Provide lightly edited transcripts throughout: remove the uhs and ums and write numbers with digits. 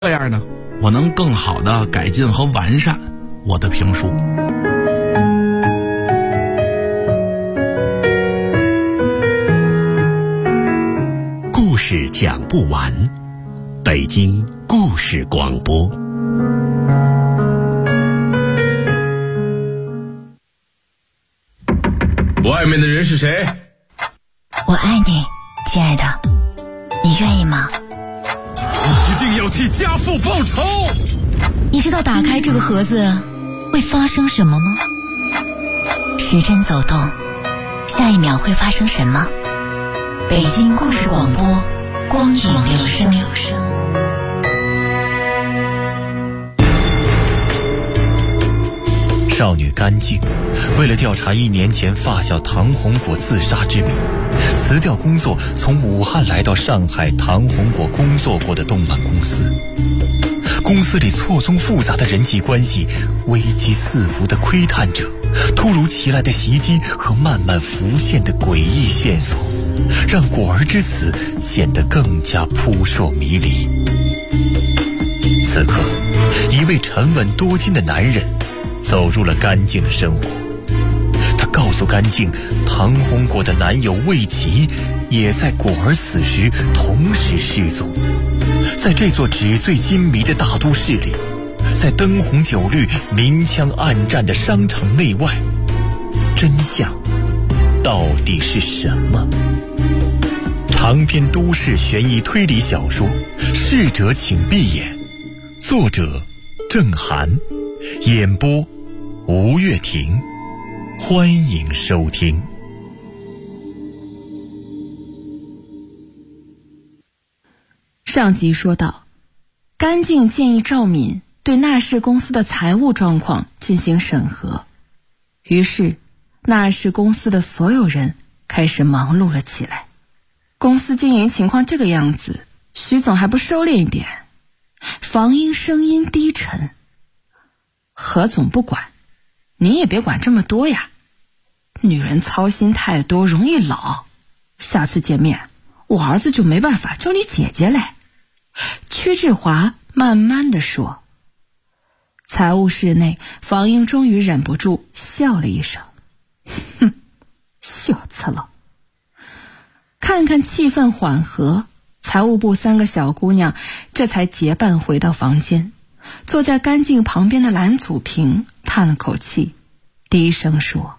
这样呢，我能更好的改进和完善我的评书。 故事讲不完，北京故事广播。 外面的人是谁？ 我爱你，亲爱的，你愿意吗？ 一定要替家父报仇！ 你知道打开这个盒子会发生什么吗？时针走动，下一秒会发生什么？北京故事广播，光影留声。 少女甘静为了调查1年前发小唐红果自杀之谜，辞掉工作，从武汉来到上海唐红果工作过的动漫公司。公司里错综复杂的人际关系，危机四伏的窥探者，突如其来的袭击和慢慢浮现的诡异线索，让果儿之死显得更加扑朔迷离。此刻，一位沉稳多金的男人走入了甘静的生活。他告诉甘静，唐红果的男友魏琪也在果儿死时同时失踪。在这座纸醉金迷的大都市里，在灯红酒绿、明枪暗战的商场内外，真相到底是什么？长篇都市悬疑推理小说《逝者请闭眼》，作者郑涵，演播吴月婷，欢迎收听。 上集说到，甘静建议赵敏对纳氏公司的财务状况进行审核，于是纳氏公司的所有人开始忙碌了起来。公司经营情况这个样子，徐总还不收敛一点？房英声音低沉：何总不管，你也别管这么多呀，女人操心太多容易老，下次见面我儿子就没办法叫你姐姐嘞。屈志华慢慢地说。财务室内，房英终于忍不住笑了一声：哼，小次了。看看气氛缓和，财务部3个小姑娘这才结伴回到房间，坐在甘静旁边的蓝祖平叹了口气，低声说：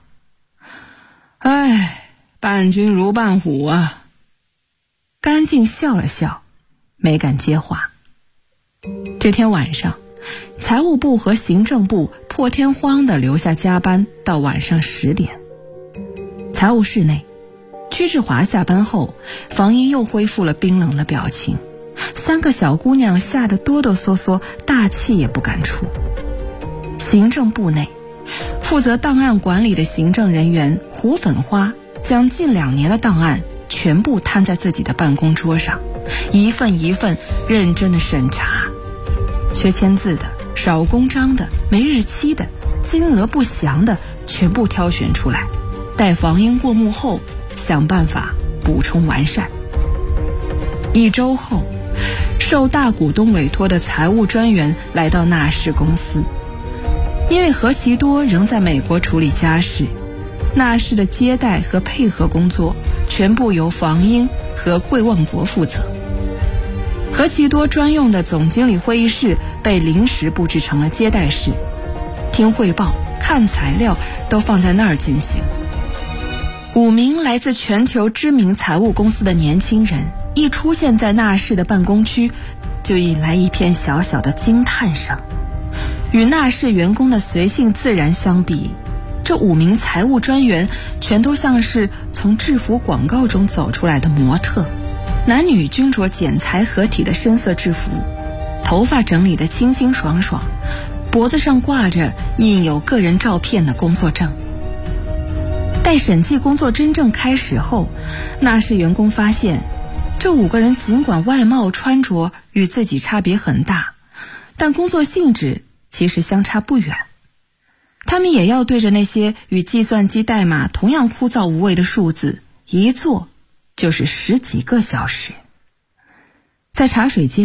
哎，伴君如伴虎啊。甘静笑了笑，没敢接话。这天晚上，财务部和行政部破天荒地留下加班到晚上10点。财务室内，屈志华下班后，房英又恢复了冰冷的表情，3个小姑娘吓得哆哆嗦嗦，大气也不敢出。行政部内，负责档案管理的行政人员胡粉花将近2年的档案全部摊在自己的办公桌上，一份一份认真的审查，缺签字的、少公章的、没日期的、金额不详的全部挑选出来，待房英过目后想办法补充完善。1周后，受大股东委托的财务专员来到纳氏公司。因为何其多仍在美国处理家事，纳氏的接待和配合工作全部由房英和桂望国负责。何其多专用的总经理会议室被临时布置成了接待室，听汇报、看材料都放在那儿进行。5名来自全球知名财务公司的年轻人一出现在纳氏的办公区，就引来一片小小的惊叹声。与纳氏员工的随性自然相比，这5名财务专员全都像是从制服广告中走出来的模特，男女均着剪裁合体的深色制服，头发整理得清清爽爽，脖子上挂着印有个人照片的工作证。待审计工作真正开始后，纳氏员工发现，这5个人尽管外貌穿着与自己差别很大，但工作性质其实相差不远。他们也要对着那些与计算机代码同样枯燥无味的数字，一做就是10几个小时。在茶水间，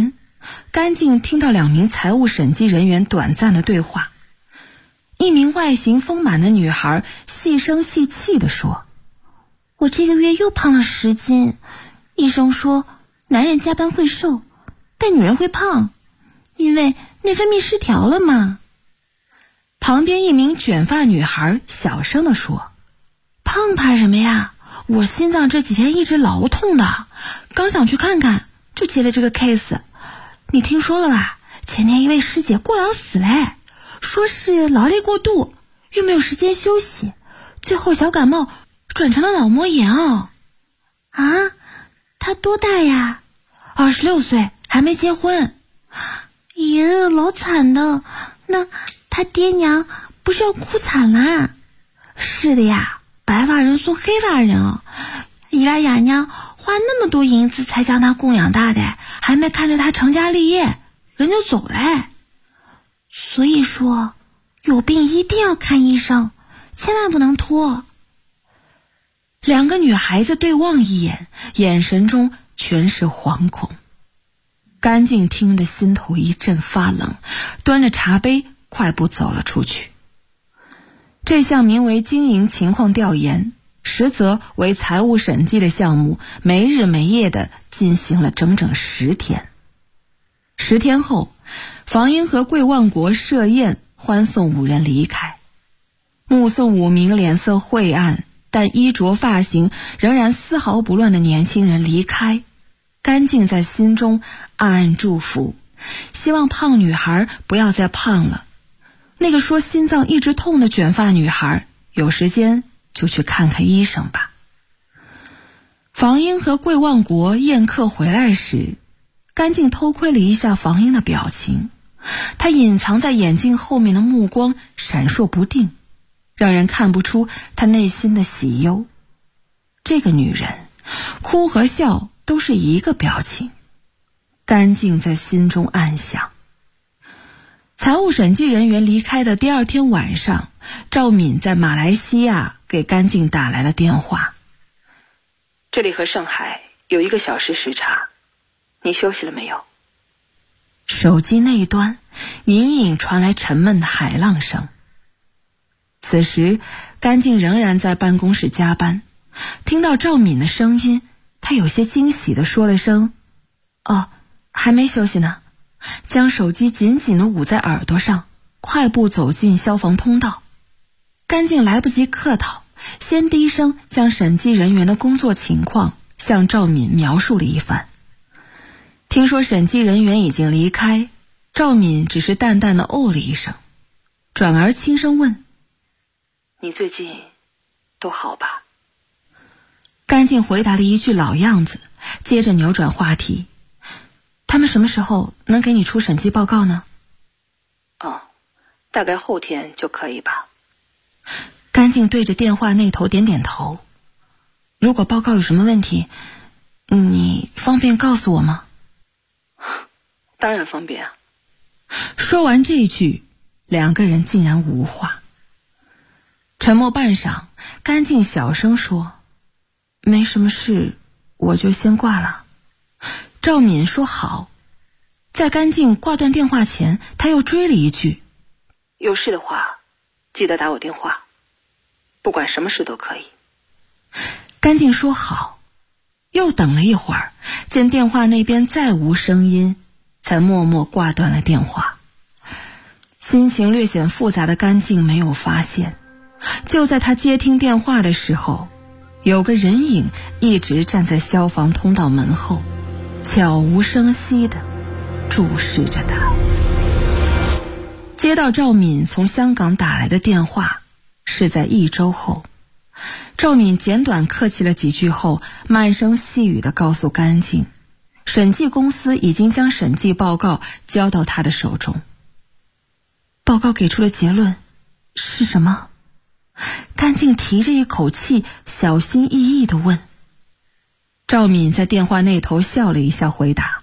甘静听到2名财务审计人员短暂的对话。一名外形丰满的女孩细声细气地说：“我这个月又胖了10斤，医生说男人加班会瘦，但女人会胖，因为内分泌失调了嘛。”旁边一名卷发女孩小声地说：“胖怕什么呀？我心脏这几天一直老痛的，刚想去看看，就接了这个 case。你听说了吧？前天一位师姐过劳死嘞，说是劳累过度，又没有时间休息，最后小感冒转成了脑膜炎哦。”“啊，她多大呀？”“26岁，还没结婚。”“咦，老惨的，那她爹娘不是要哭惨啦？”“是的呀，白发人送黑发人哦，姨拉雅娘花那么多银子才将她供养大的，还没看着她成家立业，人就走嘞。所以说，有病一定要看医生，千万不能拖。”2个女孩子对望一眼，眼神中全是惶恐。甘静听得心头一阵发冷，端着茶杯快步走了出去。这项名为经营情况调研，实则为财务审计的项目，没日没夜地进行了整整10天。10天后，房英和桂万国设宴欢送5人离开。目送5名脸色晦暗但衣着发型仍然丝毫不乱的年轻人离开，甘静在心中暗暗祝福，希望胖女孩不要再胖了。那个说心脏一直痛的卷发女孩，有时间就去看看医生吧。房英和桂万国宴客回来时，甘静偷窥了一下房英的表情，她隐藏在眼镜后面的目光闪烁不定，让人看不出她内心的喜忧。这个女人哭和笑都是一个表情，甘静在心中暗想。财务审计人员离开的第2天晚上，赵敏在马来西亚给甘静打来了电话：“这里和上海有1个小时时差，你休息了没有？”手机那端隐隐传来沉闷的海浪声。此时甘静仍然在办公室加班，听到赵敏的声音，她有些惊喜地说了声：“哦，还没休息呢。”将手机紧紧地捂在耳朵上，快步走进消防通道。甘静来不及客套，先低声将审计人员的工作情况向赵敏描述了一番。听说审计人员已经离开，赵敏只是淡淡的哦了一声，转而轻声问：“你最近都好吧？”甘静回答了一句老样子，接着扭转话题：“他们什么时候能给你出审计报告呢？”“哦，大概后天就可以吧。”甘静对着电话那头点点头。“如果报告有什么问题，你方便告诉我吗？”“当然方便啊。”说完这句，2个人竟然无话。沉默半晌，甘静小声说：“没什么事，我就先挂了。”赵敏说好。在甘静挂断电话前，他又追了一句：“有事的话记得打我电话，不管什么事都可以。”甘静说好。又等了一会儿，见电话那边再无声音，才默默挂断了电话。心情略显复杂的甘静没有发现，就在他接听电话的时候，有个人影一直站在消防通道门后，悄无声息地注视着他。接到赵敏从香港打来的电话，是在1周后。赵敏简短客气了几句后，慢声细语地告诉甘静，审计公司已经将审计报告交到他的手中。报告给出了结论是什么？甘静提着一口气，小心翼翼地问。赵敏在电话那头笑了一下，回答：“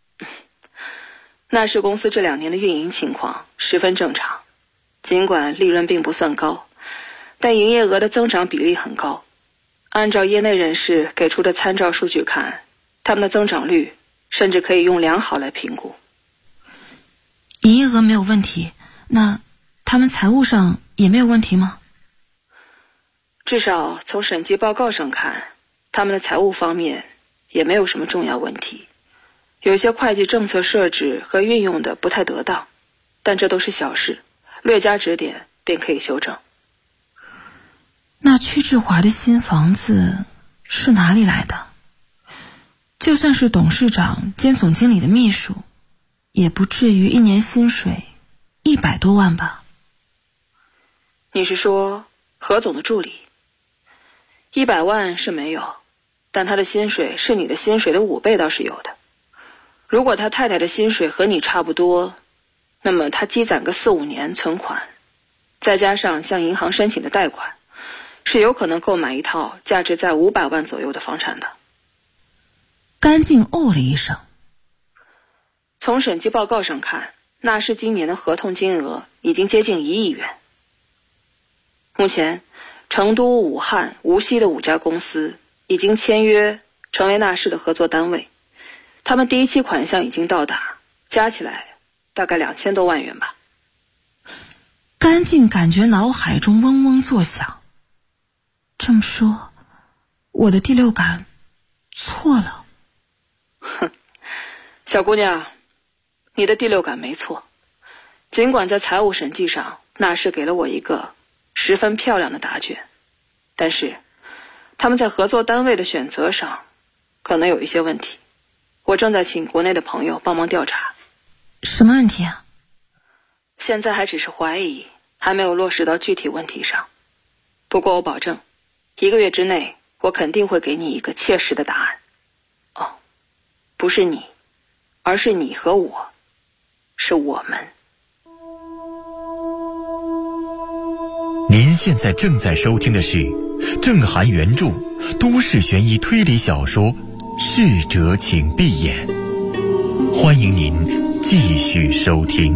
那是公司这2年的运营情况十分正常，尽管利润并不算高，但营业额的增长比例很高。按照业内人士给出的参照数据看，他们的增长率甚至可以用良好来评估。 营业额没有问题，那他们财务上也没有问题吗？ 至少从审计报告上看，他们的财务方面也没有什么重要问题。有些会计政策设置和运用的不太得当，但这都是小事，略加指点便可以修正。 那屈志华的新房子是哪里来的？就算是董事长兼总经理的秘书，也不至于一年薪水100多万吧？ 你是说何总的助理？100万是没有，但他的薪水是你的薪水的5倍倒是有的。如果他太太的薪水和你差不多，那么他积攒个4、5年存款，再加上向银行申请的贷款，是有可能购买一套价值在500万左右的房产的。 甘静哦了一声。 从审计报告上看，纳氏今年的合同金额已经接近1亿元。目前成都、武汉、无锡的5家公司已经签约成为纳氏的合作单位，他们第一期款项已经到达，加起来大概2000多万元吧。 甘静感觉脑海中嗡嗡作响。这么说，我的第六感错了。 哼，小姑娘，你的第六感没错。尽管在财务审计上，纳氏给了我一个十分漂亮的答卷，但是他们在合作单位的选择上可能有一些问题。我正在请国内的朋友帮忙调查。 什么问题啊？ 现在还只是怀疑，还没有落实到具体问题上。不过我保证，1个月之内我肯定会给你一个切实的答案。哦，不是你，而是你和我，是我们。 您现在正在收听的是郑涵原著都市悬疑推理小说《逝者请闭眼》，欢迎您继续收听。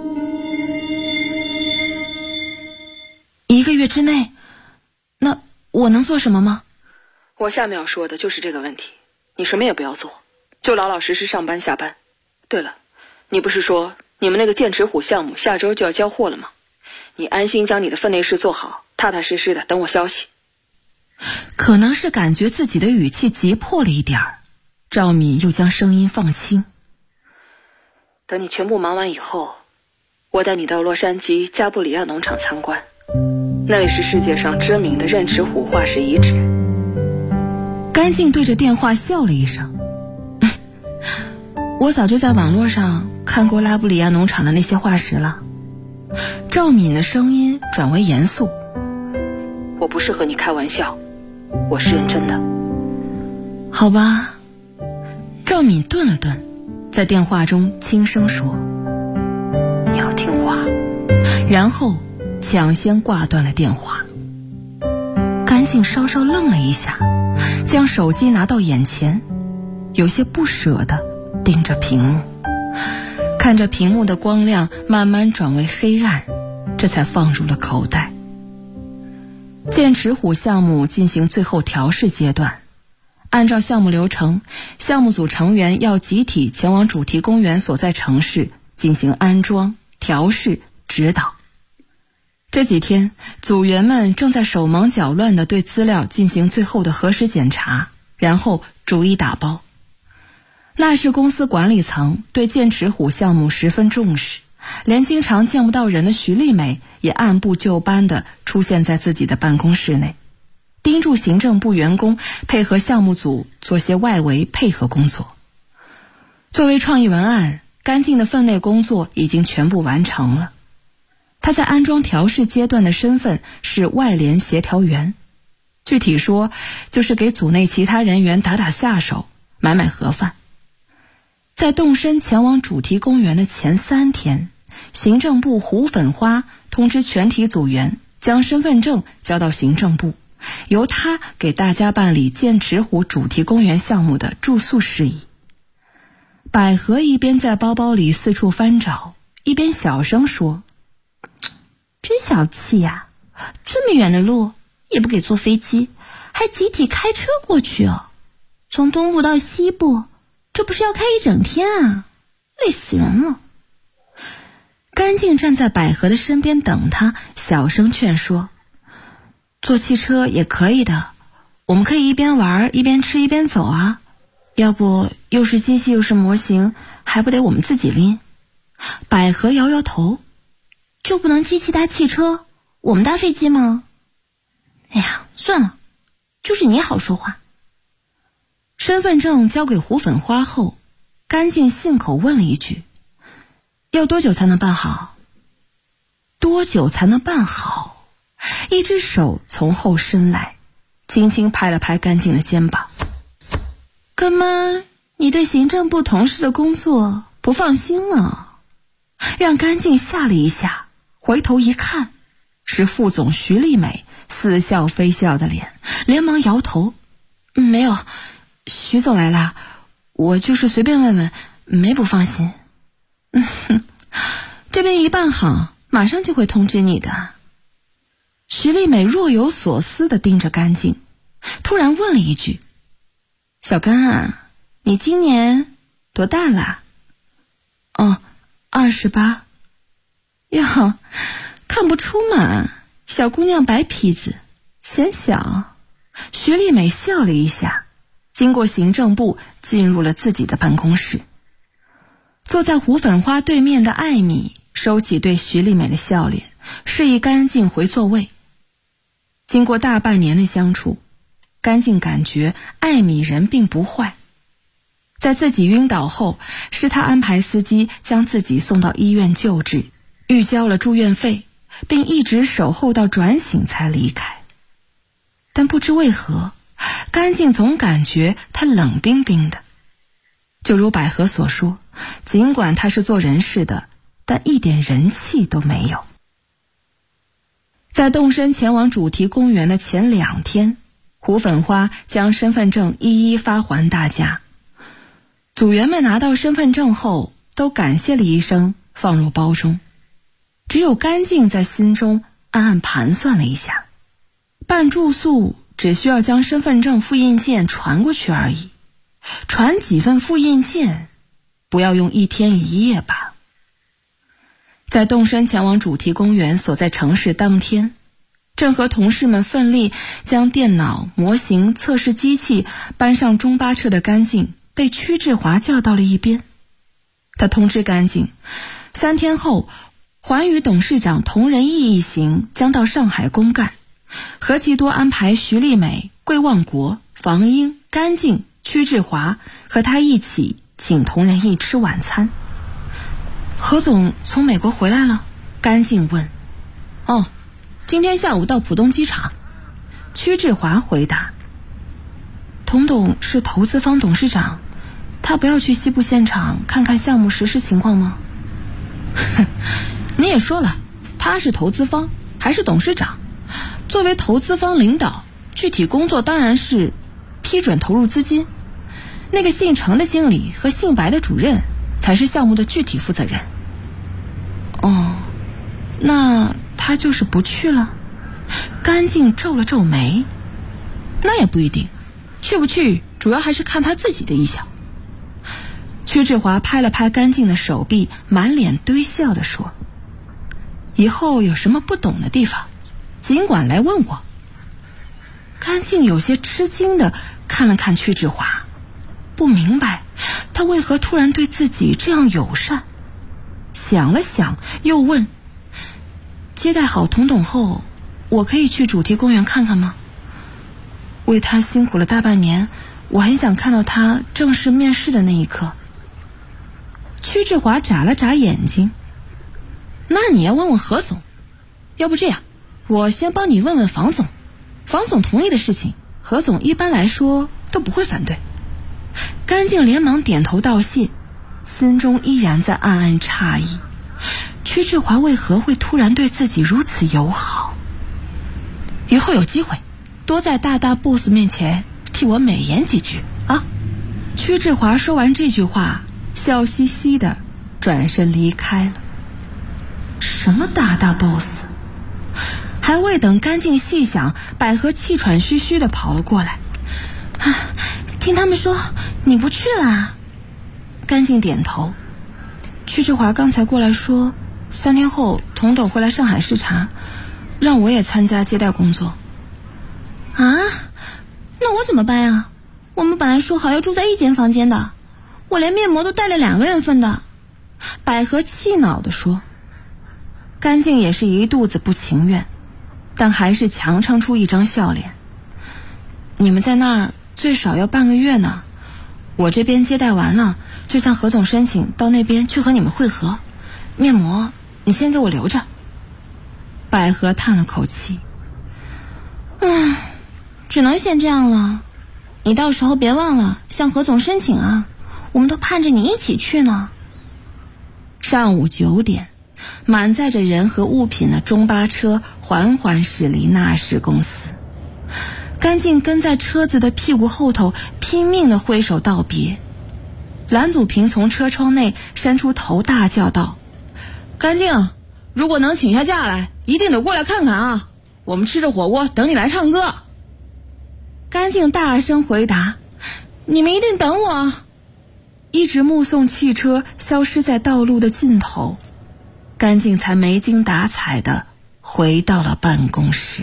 1个月之内，那我能做什么吗？ 我下面要说的就是这个问题，你什么也不要做，就老老实实上班下班。对了，你不是说你们那个剑齿虎项目下周就要交货了吗？你安心将你的分内事做好，踏踏实实的等我消息。 可能是感觉自己的语气急迫了一点儿，赵敏又将声音放轻。 等你全部忙完以后，我带你到洛杉矶加布里亚农场参观，那里是世界上知名的刃齿虎化石遗址。 甘静对着电话笑了一声。我早就在网络上看过拉布里亚农场的那些化石了。赵敏的声音转为严肃。 我不是和你开玩笑，我是认真的。 好吧。赵敏顿了顿，在电话中轻声说： 你要听话。 然后抢先挂断了电话。甘静稍稍愣了一下，将手机拿到眼前，有些不舍地盯着屏幕，看着屏幕的光亮慢慢转为黑暗，这才放入了口袋。剑齿虎项目进行最后调试阶段，按照项目流程，项目组成员要集体前往主题公园所在城市进行安装、调试、指导。这几天，组员们正在手忙脚乱地对资料进行最后的核实检查，然后逐一打包。纳氏公司管理层对剑齿虎项目十分重视，连经常见不到人的徐丽美也按部就班地出现在自己的办公室内，叮嘱行政部员工配合项目组做些外围配合工作。作为创意文案，甘静的分内工作已经全部完成了。他在安装调试阶段的身份是外联协调员，具体说就是给组内其他人员打打下手，买买盒饭。在动身前往主题公园的前3天，行政部胡粉花通知全体组员将身份证交到行政部，由他给大家办理剑齿虎主题公园项目的住宿事宜。百合一边在包包里四处翻找，一边小声说：真小气呀，这么远的路也不给坐飞机，还集体开车过去哦。从东部到西部，这不是要开1整天啊，累死人了。 干净站在百合的身边等他，小声劝说：坐汽车也可以的，我们可以一边玩一边吃一边走啊，要不又是机器又是模型，还不得我们自己拎？百合摇摇头：就不能机器搭汽车，我们搭飞机吗？哎呀，算了，就是你好说话。身份证交给胡粉花后，干净信口问了一句：要多久才能办好？多久才能办好？一只手从后伸来，轻轻拍了拍干净的肩膀。哥们，你对行政部同事的工作不放心了？让干净吓了一下，回头一看，是副总徐丽美似笑非笑的脸，连忙摇头：没有，徐总来了，我就是随便问问，没不放心。这边一办好，马上就会通知你的。徐丽美若有所思地盯着干净，突然问了一句：小干啊，你今年多大啦？28。哟，看不出嘛，小姑娘白皮子，显小。徐丽美笑了一下，经过行政部进入了自己的办公室。坐在胡粉花对面的艾米收起对徐丽美的笑脸，示意干净回座位。经过大半年的相处，干净感觉艾米人并不坏。在自己晕倒后，是他安排司机将自己送到医院救治，预交了住院费，并一直守候到转醒才离开。但不知为何，干净总感觉他冷冰冰的。就如百合所说，尽管他是做人事的，但一点人气都没有。在动身前往主题公园的前2天，胡粉花将身份证一一发还大家。组员们拿到身份证后都感谢了一声，放入包中。只有干净在心中暗暗盘算了一下，办住宿只需要将身份证复印件传过去而已，传几份复印件，不要用1天1夜吧。在动身前往主题公园所在城市当天，正和同事们奋力将电脑、模型、测试机器搬上中巴车的干净被屈志华叫到了一边。他通知干净，3天后环宇董事长同仁义一行将到上海公干，何其多安排徐丽美、桂望国、房英、干净、屈志华和他一起请同仁义吃晚餐。何总从美国回来了？干净问。今天下午到浦东机场。屈志华回答。童董是投资方董事长，他不要去西部现场看看项目实施情况吗？你也说了，他是投资方还是董事长，作为投资方领导，具体工作当然是批准投入资金，那个姓程的经理和姓白的主任才是项目的具体负责人。那他就是不去了？干净皱了皱眉。那也不一定，去不去主要还是看他自己的意向。屈志华拍了拍干净的手臂，满脸堆笑地说：以后有什么不懂的地方尽管来问我。干净有些吃惊地看了看屈志华，不明白他为何突然对自己这样友善。想了想又问：接待好童董后，我可以去主题公园看看吗？为他辛苦了大半年，我很想看到他正式面试的那一刻。屈志华眨了眨眼睛。那你要问问何总，要不这样，我先帮你问问房总，房总同意的事情，何总一般来说都不会反对。干净连忙点头道谢，心中依然在暗暗诧异，屈志华为何会突然对自己如此友好。以后有机会多在大 boss 面前替我美言几句啊。屈志华说完这句话，笑嘻嘻的转身离开了。什么大 boss？ 还未等干净细想，百合气喘吁吁的跑了过来。听他们说你不去啦？干净点头。屈志华刚才过来说 3天后童斗会来上海视察，让我也参加接待工作。 啊？那我怎么办啊？我们本来说好要住在一间房间的，我连面膜都带了2个人份的。 百合气恼地说。干净也是一肚子不情愿，但还是强撑出一张笑脸。你们在那儿最少要半个月呢，我这边接待完了，就向何总申请到那边去和你们会合。面膜你先给我留着。百合叹了口气， 只能先这样了。你到时候别忘了向何总申请啊，我们都盼着你一起去呢。 上午9点，满载着人和物品的中巴车缓缓驶离纳氏公司。干净跟在车子的屁股后头，拼命地挥手道别。蓝祖平从车窗内伸出头，大叫道：“干净，如果能请下假来，一定得过来看看啊！我们吃着火锅等你来唱歌。”干净大声回答：“你们一定等我。”一直目送汽车消失在道路的尽头，干净才没精打采地回到了办公室。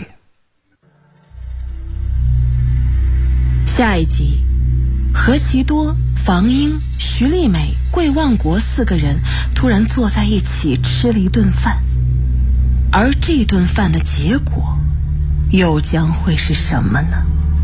下一集，何其多、房英、徐丽美、桂望国4个人突然坐在一起吃了一顿饭，而这顿饭的结果又将会是什么呢？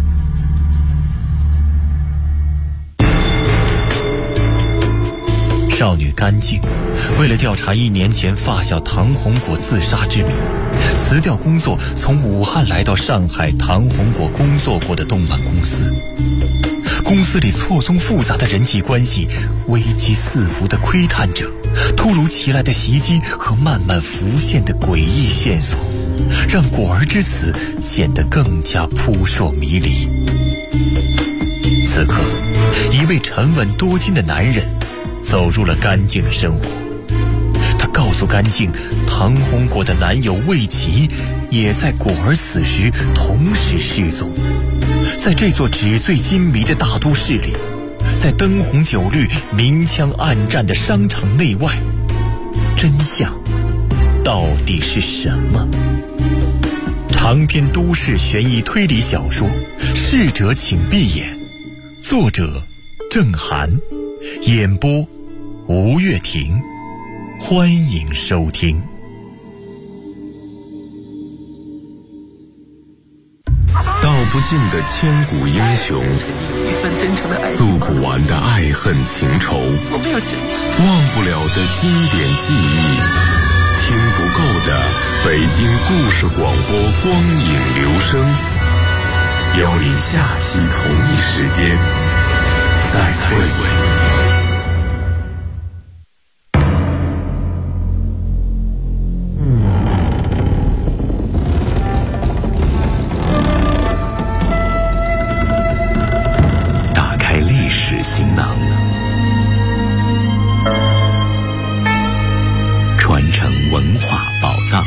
少女干净为了调查1年前发小唐红果自杀之谜，辞掉工作，从武汉来到上海唐红果工作过的动漫公司。公司里错综复杂的人际关系，危机四伏的窥探者，突如其来的袭击和慢慢浮现的诡异线索，让果儿之死显得更加扑朔迷离。此刻，一位沉稳多金的男人走入了干净的生活。他告诉干净，唐红果的男友魏琪也在果儿死时同时失踪。在这座纸醉金迷的大都市里，在灯红酒绿、明枪暗战的商场内外，真相到底是什么？长篇都市悬疑推理小说《逝者请闭眼》，作者郑涵，演播吴月婷，欢迎收听。 道不尽的千古英雄，诉不完的爱恨情仇，忘不了的经典记忆，听不够的北京故事广播光影留声，邀你下期同一时间再会。 行囊，传承文化宝藏。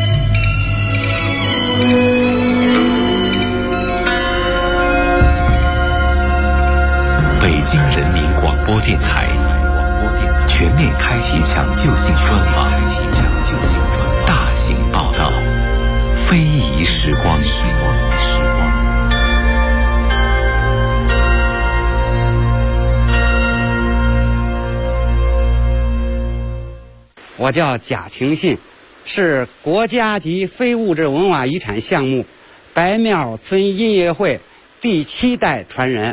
北京人民广播电台全面开启抢救性专访，大型报道，非遗时光。 我叫贾廷信，是国家级非物质文化遗产项目白庙村音乐会第7代传人。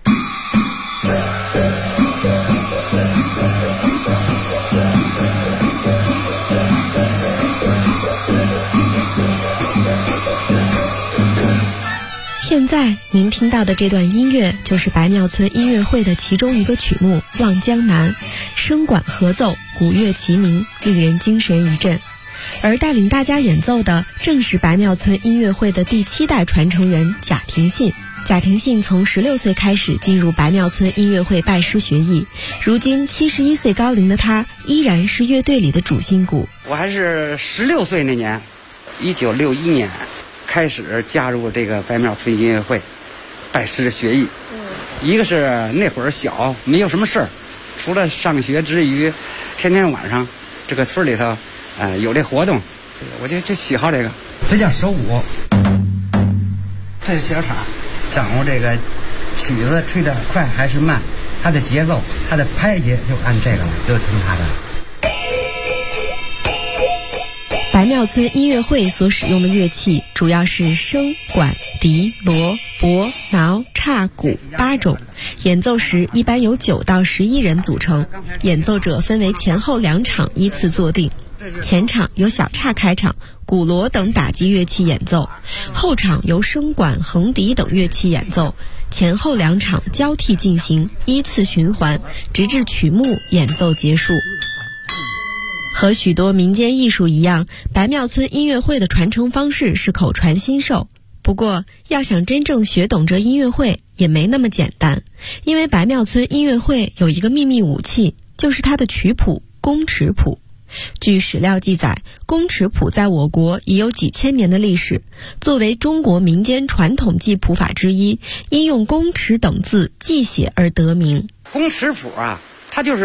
现在您听到的这段音乐就是白庙村音乐会的其中一个曲目《望江南》，声管合奏，鼓乐齐鸣，令人精神一振。而带领大家演奏的正是白庙村音乐会的第7代传承人贾廷信。贾廷信从16岁开始进入白庙村音乐会拜师学艺，如今71岁高龄的他依然是乐队里的主心骨。 我还是16岁那年，1961年开始加入这个白庙村音乐会，拜师学艺。一个是那会儿小，没有什么事儿，除了上学之余，天天晚上这个村里头有这活动，我就喜好这个。这叫手鼓，这是小叉，掌握这个曲子吹得快还是慢，它的节奏，它的拍节就按这个了，就听它的。 白庙村音乐会所使用的乐器主要是笙、管、笛、锣、钹、挠、叉、鼓8种，演奏时一般由9到11人组成，演奏者分为前后2场依次坐定。前场由小叉开场，鼓锣等打击乐器演奏，后场由笙管、横笛等乐器演奏，前后2场交替进行，依次循环，直至曲目演奏结束。和许多民间艺术一样，白庙村音乐会的传承方式是口传心授。不过，要想真正学懂这音乐会也没那么简单，因为白庙村音乐会有一个秘密武器，就是它的曲谱宫尺谱。据史料记载，宫尺谱在我国已有几千年的历史，作为中国民间传统记谱法之一，因用宫尺等字记写而得名。 宫尺谱啊，它就是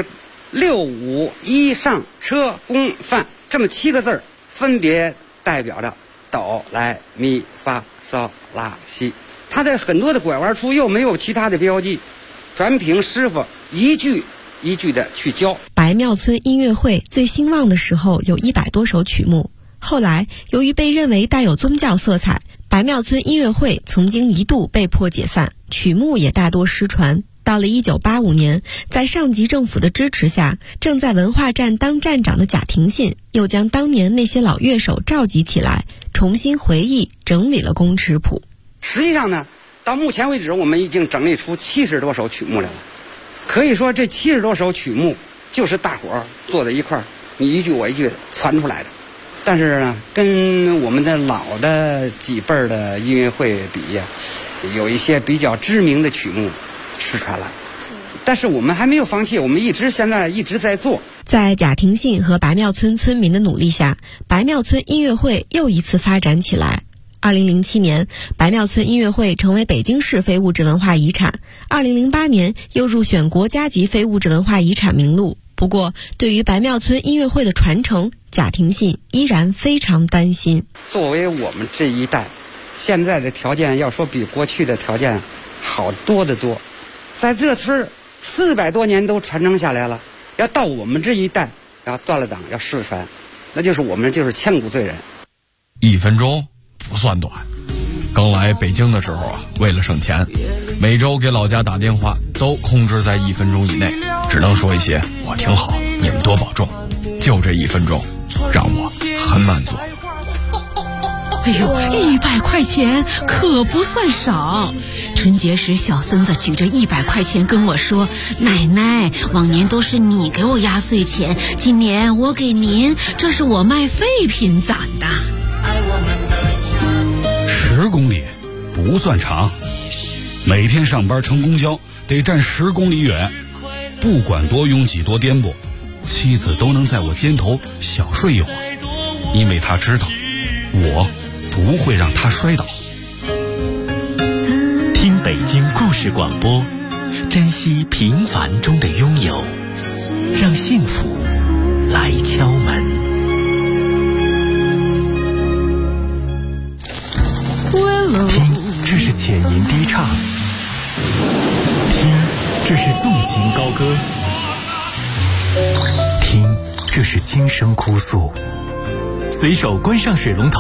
6、5、1上车宫范这么7个字，分别代表着哆来咪发嗦拉西。它的很多的拐弯处又没有其他的标记，全凭师傅一句一句的去教。 白庙村音乐会最兴旺的时候有100多首曲目，后来由于被认为带有宗教色彩，白庙村音乐会曾经一度被迫解散，曲目也大多失传。到了1985年，在上级政府的支持下，正在文化站当站长的贾廷信又将当年那些老乐手召集起来，重新回忆整理了宫尺谱。 实际上呢，到目前为止我们已经整理出70多首曲目来了，可以说这70多首曲目就是大伙儿坐在一块儿，你一句我一句传出来的。但是呢，跟我们的老的几辈儿的音乐会比呀，有一些比较知名的曲目失传了，但是我们还没有放弃，我们现在一直在做。 在贾廷信和白庙村村民的努力下，白庙村音乐会又一次发展起来。2007年，白庙村音乐会成为北京市非物质文化遗产，2008年又入选国家级非物质文化遗产名录。不过，对于白庙村音乐会的传承，贾廷信依然非常担心。 作为我们这一代，现在的条件要说比过去的条件好多得多，在这村400多年都传承下来了，要到我们这一代要断了档要失传，那就是我们就是千古罪人。 1分钟不算短，刚来北京的时候啊，为了省钱，每周给老家打电话都控制在1分钟以内，只能说一些我挺好，你们多保重，就这1分钟让我很满足。 哎呦，100块钱可不算少。春节时，小孙子举着100块钱跟我说：“奶奶，往年都是你给我压岁钱，今年我给您，这是我卖废品攒的。 ”10公里不算长，每天上班乘公交得站10公里远，不管多拥挤多颠簸，妻子都能在我肩头小睡一会儿，因为她知道我不会让他摔倒。 听北京故事广播，珍惜平凡中的拥有，让幸福来敲门。听，这是浅吟低唱；听，这是纵情高歌；听，这是轻声哭诉。随手关上水龙头，